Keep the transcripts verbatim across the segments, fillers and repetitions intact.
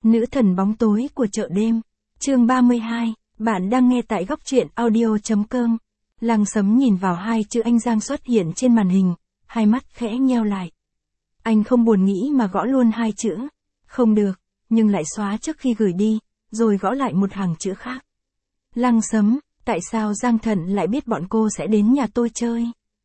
Nữ thần bóng tối của chợ đêm. Chương ba mươi hai, bạn đang nghe tại góc truyện audio.com. Lăng Sấm nhìn vào hai chữ anh Giang xuất hiện trên màn hình, hai mắt khẽ nheo lại. Anh không buồn nghĩ mà gõ luôn hai chữ. Không được, nhưng lại xóa trước khi gửi đi, rồi gõ lại một hàng chữ khác. Lăng Sấm, tại sao Giang Thận lại biết bọn cô sẽ đến nhà tôi chơi?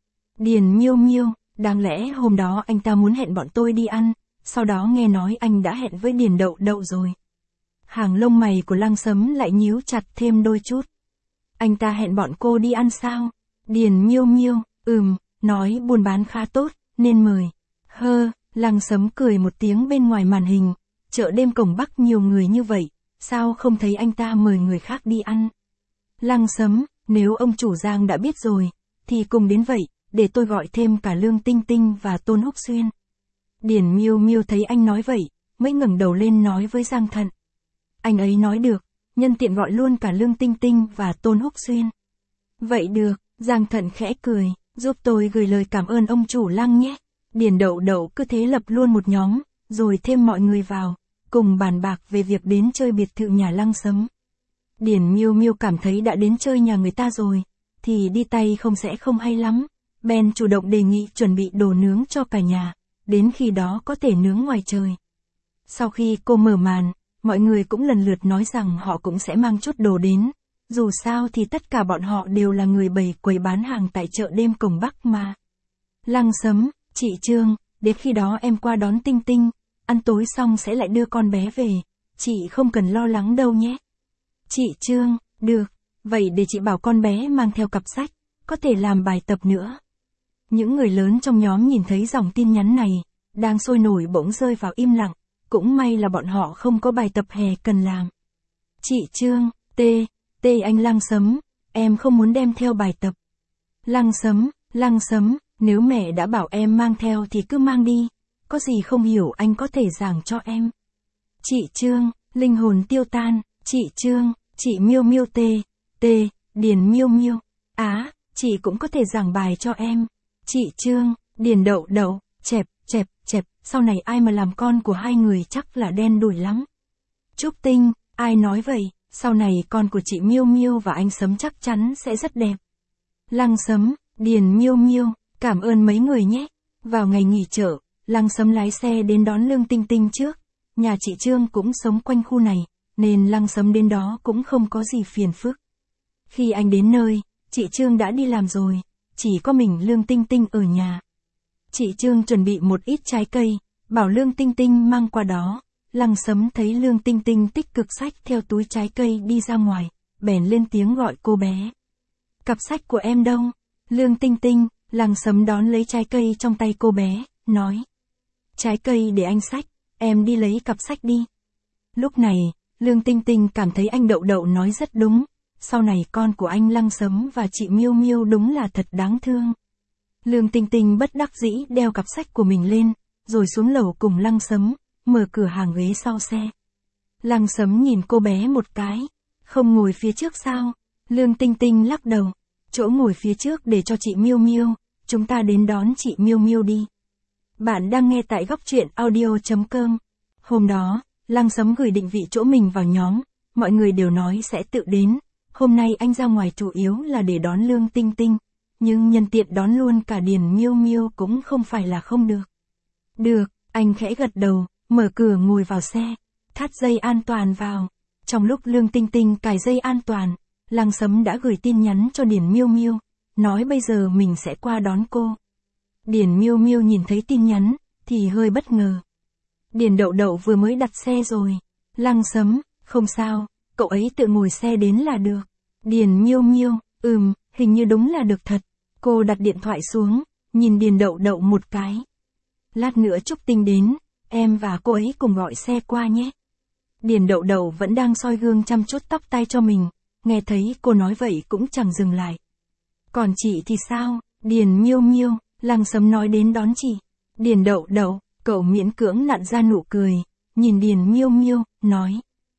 Điền Miêu Miêu, đáng lẽ hôm đó anh ta muốn hẹn bọn tôi đi ăn, sau đó nghe nói anh đã hẹn với Điền Đậu Đậu rồi. Hàng lông mày của Lăng Sấm lại nhíu chặt thêm đôi chút. Anh ta hẹn bọn cô đi ăn sao? Điền Miêu Miêu, ừm, nói buôn bán khá tốt, nên mời. Hơ, Lăng Sấm cười một tiếng bên ngoài màn hình, chợ đêm Cổng Bắc nhiều người như vậy, sao không thấy anh ta mời người khác đi ăn? Lăng Sấm, nếu ông chủ Giang đã biết rồi, thì cùng đến vậy, để tôi gọi thêm cả Lương Tinh Tinh và Tôn Húc Xuyên. Điền Miêu Miêu thấy anh nói vậy, mới ngẩng đầu lên nói với Giang Thận. Anh ấy nói được, nhân tiện gọi luôn cả Lương Tinh Tinh và Tôn Húc Xuyên. Vậy được, Giang Thận khẽ cười, giúp tôi gửi lời cảm ơn ông chủ Lăng nhé. Điền Đậu Đậu cứ thế lập luôn một nhóm, rồi thêm mọi người vào, cùng bàn bạc về việc đến chơi biệt thự nhà Lăng Sấm. Điền Miêu Miêu cảm thấy đã đến chơi nhà người ta rồi, thì đi tay không sẽ không hay lắm. Ben chủ động đề nghị chuẩn bị đồ nướng cho cả nhà, đến khi đó có thể nướng ngoài trời. Sau khi cô mở màn, mọi người cũng lần lượt nói rằng họ cũng sẽ mang chút đồ đến. Dù sao thì tất cả bọn họ đều là người bày quầy bán hàng tại chợ đêm Cổng Bắc mà. Lăng Sấm, chị Trương, đến khi đó em qua đón Tinh Tinh, ăn tối xong sẽ lại đưa con bé về, chị không cần lo lắng đâu nhé. Chị Trương, được, vậy để chị bảo con bé mang theo cặp sách, có thể làm bài tập nữa. Những người lớn trong nhóm nhìn thấy dòng tin nhắn này, đang sôi nổi bỗng rơi vào im lặng, cũng may là bọn họ không có bài tập hè cần làm. Chị Trương, tê, tê anh Lăng Sấm, em không muốn đem theo bài tập. Lăng Sấm, Lăng Sấm, nếu mẹ đã bảo em mang theo thì cứ mang đi, có gì không hiểu anh có thể giảng cho em. Chị Trương, linh hồn tiêu tan, chị Trương, chị Miêu Miêu tê, tê, Điền Miêu Miêu, á, chị cũng có thể giảng bài cho em. Chị Trương, Điền Đậu Đậu, chẹp, chẹp, chẹp, sau này ai mà làm con của hai người chắc là đen đủi lắm. Trúc Tinh, ai nói vậy, sau này con của chị Miêu Miêu và anh Sấm chắc chắn sẽ rất đẹp. Lăng Sấm, Điền Miêu Miêu, cảm ơn mấy người nhé. Vào ngày nghỉ chợ, Lăng Sấm lái xe đến đón Lương Tinh Tinh trước. Nhà chị Trương cũng sống quanh khu này, nên Lăng Sấm đến đó cũng không có gì phiền phức. Khi anh đến nơi, chị Trương đã đi làm rồi, chỉ có mình Lương Tinh Tinh ở nhà. Chị Trương chuẩn bị một ít trái cây, bảo Lương Tinh Tinh mang qua đó. Lăng Sấm thấy Lương Tinh Tinh tích cực xách theo túi trái cây đi ra ngoài, bèn lên tiếng gọi cô bé. Cặp sách của em đâu? Lương Tinh Tinh, Lăng Sấm đón lấy trái cây trong tay cô bé, nói. Trái cây để anh xách, em đi lấy cặp sách đi. Lúc này, Lương Tinh Tinh cảm thấy anh Đậu Đậu nói rất đúng. Sau này con của anh Lăng Sấm và chị Miêu Miêu đúng là thật đáng thương. Lương Tinh Tinh bất đắc dĩ đeo cặp sách của mình lên, rồi xuống lầu cùng Lăng Sấm, mở cửa hàng ghế sau xe. Lăng Sấm nhìn cô bé một cái, không ngồi phía trước sao? Lương Tinh Tinh lắc đầu, chỗ ngồi phía trước để cho chị Miêu Miêu, chúng ta đến đón chị Miêu Miêu đi. Bạn đang nghe tại góc truyện audio.com. Hôm đó, Lăng Sấm gửi định vị chỗ mình vào nhóm, mọi người đều nói sẽ tự đến. Hôm nay anh ra ngoài chủ yếu là để đón Lương Tinh Tinh, nhưng nhân tiện đón luôn cả Điền Miêu Miêu cũng không phải là không được. Được, anh khẽ gật đầu, mở cửa ngồi vào xe, thắt dây an toàn vào. Trong lúc Lương Tinh Tinh cài dây an toàn, Lăng Sấm đã gửi tin nhắn cho Điền Miêu Miêu, nói bây giờ mình sẽ qua đón cô. Điền Miêu Miêu nhìn thấy tin nhắn, thì hơi bất ngờ. Điền Đậu Đậu vừa mới đặt xe rồi. Lăng Sấm, không sao, cậu ấy tự ngồi xe đến là được. Điền Miêu Miêu, ừm, hình như đúng là được thật. Cô đặt điện thoại xuống, nhìn Điền Đậu Đậu một cái. Lát nữa Trúc Tinh đến, em và cô ấy cùng gọi xe qua nhé. Điền Đậu Đậu vẫn đang soi gương chăm chút tóc tai cho mình, nghe thấy cô nói vậy cũng chẳng dừng lại. Còn chị thì sao? Điền Miêu Miêu, Lăng Sấm nói đến đón chị. Điền Đậu Đậu, cậu miễn cưỡng nặn ra nụ cười, nhìn Điền Miêu Miêu, nói.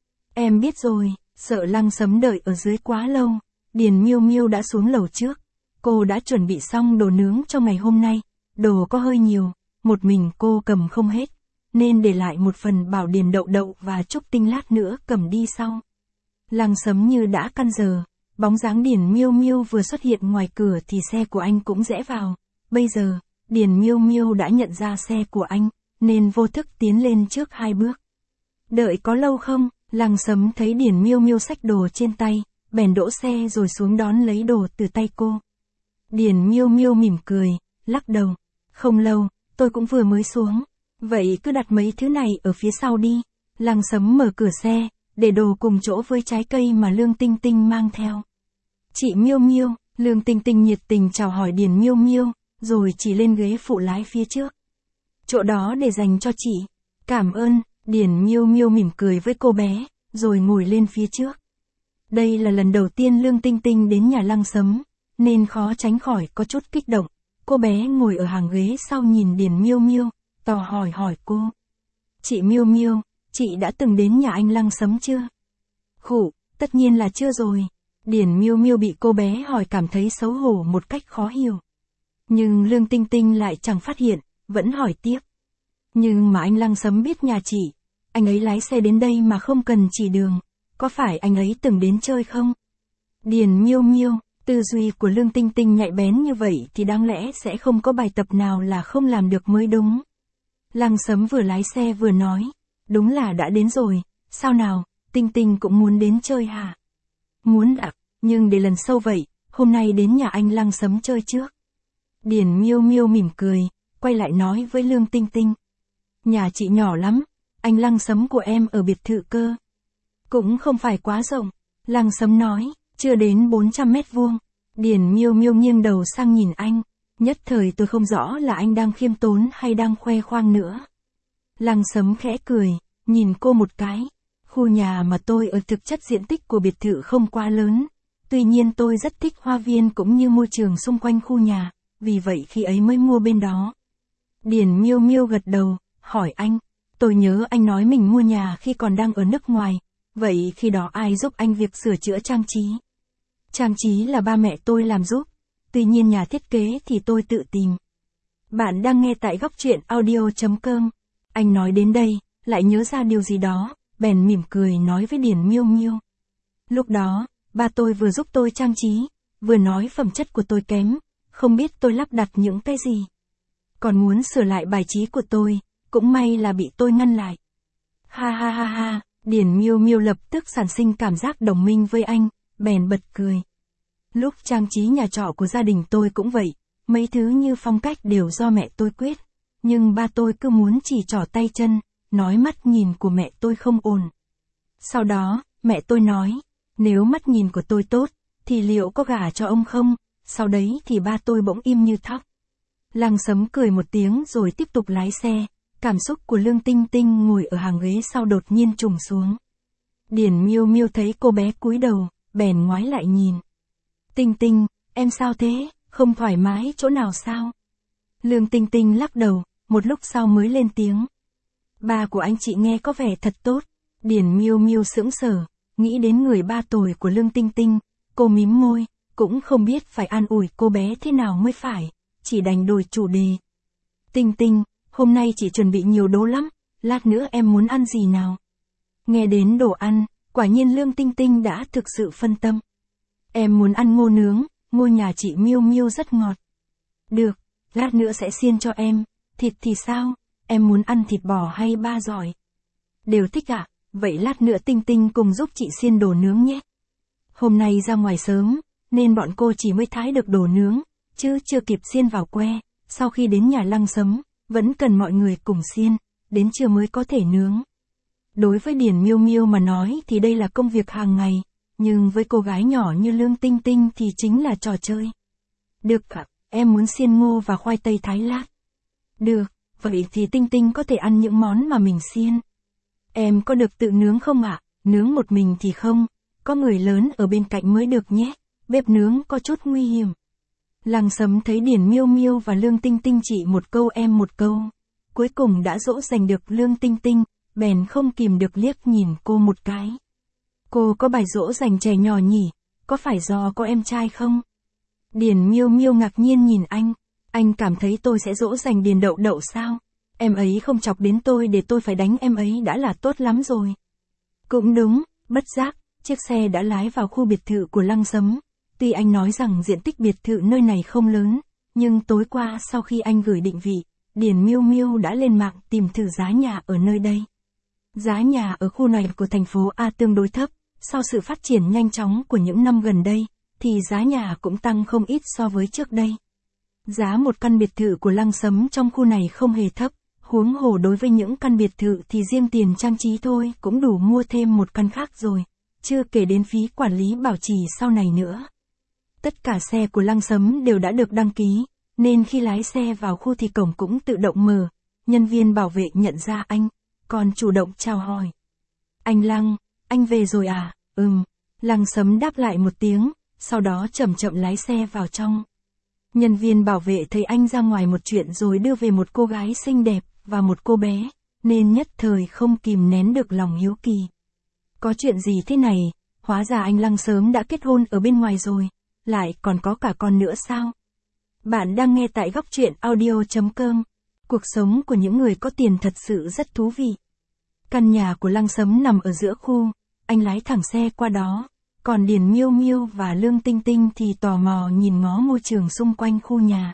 Em biết rồi, sợ Lăng Sấm đợi ở dưới quá lâu. Điền Miêu Miêu đã xuống lầu trước. Cô đã chuẩn bị xong đồ nướng cho ngày hôm nay. Đồ có hơi nhiều, một mình cô cầm không hết. nên để lại một phần bảo Điền Đậu Đậu và Trúc Tinh lát nữa cầm đi sau. Lăng Sấm như đã căn giờ, bóng dáng Điền Miêu Miêu vừa xuất hiện ngoài cửa thì xe của anh cũng rẽ vào. Bây giờ, Điền Miêu Miêu đã nhận ra xe của anh, nên vô thức tiến lên trước hai bước. Đợi có lâu không? Lăng Sấm thấy Điền Miêu Miêu xách đồ trên tay, bèn đỗ xe rồi xuống đón lấy đồ từ tay cô. Điền Miêu Miêu mỉm cười, lắc đầu. Không lâu, tôi cũng vừa mới xuống. Vậy cứ đặt mấy thứ này ở phía sau đi. Lăng Sấm mở cửa xe, để đồ cùng chỗ với trái cây mà Lương Tinh Tinh mang theo. Chị Miêu Miêu, Lương Tinh Tinh nhiệt tình chào hỏi Điền Miêu Miêu, rồi chỉ lên ghế phụ lái phía trước. Chỗ đó để dành cho chị. Cảm ơn, Điền Miêu Miêu mỉm cười với cô bé, rồi ngồi lên phía trước. Đây là lần đầu tiên Lương Tinh Tinh đến nhà Lăng Sấm, nên khó tránh khỏi có chút kích động. Cô bé ngồi ở hàng ghế sau nhìn Điền Miêu Miêu, tò hỏi hỏi cô. Chị Miêu Miêu, chị đã từng đến nhà anh Lăng Sấm chưa? Khụ, tất nhiên là chưa rồi. Điền Miêu Miêu bị cô bé hỏi cảm thấy xấu hổ một cách khó hiểu. Nhưng Lương Tinh Tinh lại chẳng phát hiện, vẫn hỏi tiếp. Nhưng mà anh Lăng Sấm biết nhà chị, anh ấy lái xe đến đây mà không cần chỉ đường, có phải anh ấy từng đến chơi không? Điền Miêu Miêu, tư duy của Lương Tinh Tinh nhạy bén như vậy thì đáng lẽ sẽ không có bài tập nào là không làm được mới đúng. Lăng Sấm vừa lái xe vừa nói, đúng là đã đến rồi, sao nào, Tinh Tinh cũng muốn đến chơi hả? Muốn ạ, nhưng để lần sau vậy, hôm nay đến nhà anh Lăng Sấm chơi trước. Điền Miêu Miêu mỉm cười, quay lại nói với Lương Tinh Tinh. Nhà chị nhỏ lắm, anh Lăng Sấm của em ở biệt thự cơ. Cũng không phải quá rộng, Lăng Sấm nói, chưa đến bốn trăm mét vuông. Điền Miêu Miêu nghiêng đầu sang nhìn anh, nhất thời tôi không rõ là anh đang khiêm tốn hay đang khoe khoang nữa. Lăng Sấm khẽ cười, nhìn cô một cái. Khu nhà mà tôi ở thực chất diện tích của biệt thự không quá lớn. Tuy nhiên tôi rất thích hoa viên cũng như môi trường xung quanh khu nhà, vì vậy khi ấy mới mua bên đó. Điền Miêu Miêu gật đầu, hỏi anh, tôi nhớ anh nói mình mua nhà khi còn đang ở nước ngoài, vậy khi đó ai giúp anh việc sửa chữa trang trí? Trang trí là ba mẹ tôi làm giúp, tuy nhiên nhà thiết kế thì tôi tự tìm. Bạn đang nghe tại góc truyện audio chấm com. Anh nói đến đây, lại nhớ ra điều gì đó, bèn mỉm cười nói với Điền Miêu Miêu. Lúc đó, ba tôi vừa giúp tôi trang trí, vừa nói phẩm chất của tôi kém, không biết tôi lắp đặt những cái gì. Còn muốn sửa lại bài trí của tôi, cũng may là bị tôi ngăn lại. Ha ha ha ha, Điền Miêu Miêu lập tức sản sinh cảm giác đồng minh với anh, bèn bật cười. Lúc trang trí nhà trọ của gia đình tôi cũng vậy, mấy thứ như phong cách đều do mẹ tôi quyết, nhưng ba tôi cứ muốn chỉ trỏ tay chân, nói mắt nhìn của mẹ tôi không ổn. Sau đó, mẹ tôi nói, nếu mắt nhìn của tôi tốt, thì liệu có gả cho ông không? Sau đấy thì ba tôi bỗng im như thóc. Lăng Sấm cười một tiếng rồi tiếp tục lái xe, cảm xúc của Lương Tinh Tinh ngồi ở hàng ghế sau đột nhiên trùng xuống. Điền Miêu Miêu thấy cô bé cúi đầu, bèn ngoái lại nhìn. Tinh Tinh, em sao thế, không thoải mái chỗ nào sao? Lương Tinh Tinh lắc đầu, một lúc sau mới lên tiếng. Ba của anh chị nghe có vẻ thật tốt. Điền Miêu Miêu sững sờ, nghĩ đến người ba tồi của Lương Tinh Tinh, cô mím môi, cũng không biết phải an ủi cô bé thế nào mới phải, chỉ đành đổi chủ đề. Tinh Tinh, hôm nay chị chuẩn bị nhiều đồ lắm, lát nữa em muốn ăn gì nào? Nghe đến đồ ăn, quả nhiên Lương Tinh Tinh đã thực sự phân tâm. Em muốn ăn ngô nướng, ngô nhà chị Miêu Miêu rất ngọt. Được, lát nữa sẽ xiên cho em. Thịt thì sao, em muốn ăn thịt bò hay ba giỏi? Đều thích ạ, à? Vậy lát nữa Tinh Tinh cùng giúp chị xiên đồ nướng nhé. Hôm nay ra ngoài sớm, nên bọn cô chỉ mới thái được đồ nướng, chứ chưa kịp xiên vào que. Sau khi đến nhà Lăng Sấm, vẫn cần mọi người cùng xiên, đến trưa mới có thể nướng. Đối với Điền Miêu Miêu mà nói thì đây là công việc hàng ngày, nhưng với cô gái nhỏ như Lương Tinh Tinh thì chính là trò chơi. Được ạ, em muốn xiên ngô và khoai tây thái lát. Được, vậy thì Tinh Tinh có thể ăn những món mà mình xiên. Em có được tự nướng không ạ? Nướng một mình thì không, có người lớn ở bên cạnh mới được nhé, bếp nướng có chút nguy hiểm. Lăng Sấm thấy Điền Miêu Miêu và Lương Tinh Tinh chị một câu em một câu, cuối cùng đã dỗ dành được Lương Tinh Tinh, bèn không kìm được liếc nhìn cô một cái. Cô có bài dỗ dành trẻ nhỏ nhỉ, có phải do có em trai không? Điền Miêu Miêu ngạc nhiên nhìn anh, anh cảm thấy tôi sẽ dỗ dành Điền Đậu Đậu sao? Em ấy không chọc đến tôi để tôi phải đánh em ấy đã là tốt lắm rồi. Cũng đúng, bất giác, chiếc xe đã lái vào khu biệt thự của Lăng Sấm. Tuy anh nói rằng diện tích biệt thự nơi này không lớn, nhưng tối qua sau khi anh gửi định vị, Điền Miêu Miêu đã lên mạng tìm thử giá nhà ở nơi đây. Giá nhà ở khu này của thành phố A tương đối thấp, sau sự phát triển nhanh chóng của những năm gần đây, thì giá nhà cũng tăng không ít so với trước đây. Giá một căn biệt thự của Lăng Sấm trong khu này không hề thấp, huống hồ đối với những căn biệt thự thì riêng tiền trang trí thôi cũng đủ mua thêm một căn khác rồi, chưa kể đến phí quản lý bảo trì sau này nữa. Tất cả xe của Lăng Sấm đều đã được đăng ký, nên khi lái xe vào khu thì cổng cũng tự động mở. Nhân viên bảo vệ nhận ra anh, còn chủ động chào hỏi. Anh Lăng, anh về rồi à? Ừm. Lăng Sấm đáp lại một tiếng, sau đó chậm chậm lái xe vào trong. Nhân viên bảo vệ thấy anh ra ngoài một chuyện rồi đưa về một cô gái xinh đẹp và một cô bé, nên nhất thời không kìm nén được lòng hiếu kỳ. Có chuyện gì thế này? Hóa ra anh Lăng sớm đã kết hôn ở bên ngoài rồi, lại còn có cả con nữa sao? Bạn đang nghe tại góc truyện audio chấm com. Cuộc sống của những người có tiền thật sự rất thú vị. Căn nhà của Lăng Sấm nằm ở giữa khu, anh lái thẳng xe qua đó, còn Điền Miêu Miêu và Lương Tinh Tinh thì tò mò nhìn ngó môi trường xung quanh khu nhà.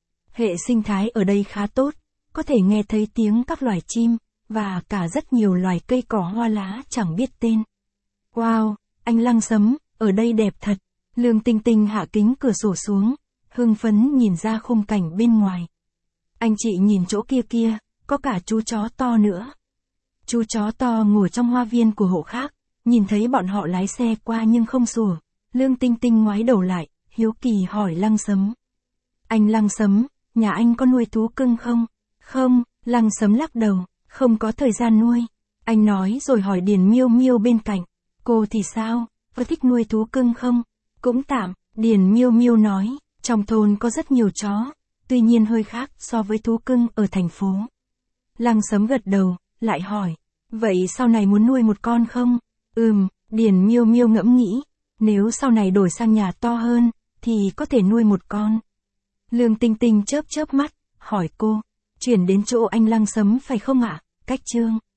Hệ sinh thái ở đây khá tốt, có thể nghe thấy tiếng các loài chim, và cả rất nhiều loài cây cỏ hoa lá chẳng biết tên. Wow, anh Lăng Sấm, ở đây đẹp thật. Lương Tinh Tinh hạ kính cửa sổ xuống, hưng phấn nhìn ra khung cảnh bên ngoài. Anh chị nhìn chỗ kia kia, có cả chú chó to nữa. Chú chó to ngồi trong hoa viên của hộ khác, nhìn thấy bọn họ lái xe qua nhưng không sủa. Lương Tinh Tinh ngoái đầu lại, hiếu kỳ hỏi Lăng Sấm. Anh Lăng Sấm, nhà anh có nuôi thú cưng không? Không, Lăng Sấm lắc đầu, không có thời gian nuôi. Anh nói rồi hỏi Điền Miêu Miêu bên cạnh. Cô thì sao, có thích nuôi thú cưng không? Cũng tạm, Điền Miêu Miêu nói, trong thôn có rất nhiều chó, tuy nhiên hơi khác so với thú cưng ở thành phố. Lăng Sấm gật đầu, lại hỏi, vậy sau này muốn nuôi một con không? Ừm, Điền Miêu Miêu ngẫm nghĩ, nếu sau này đổi sang nhà to hơn, thì có thể nuôi một con. Lương Tinh Tinh chớp chớp mắt, hỏi cô, chuyển đến chỗ anh Lăng Sấm phải không ạ? Cách Trương.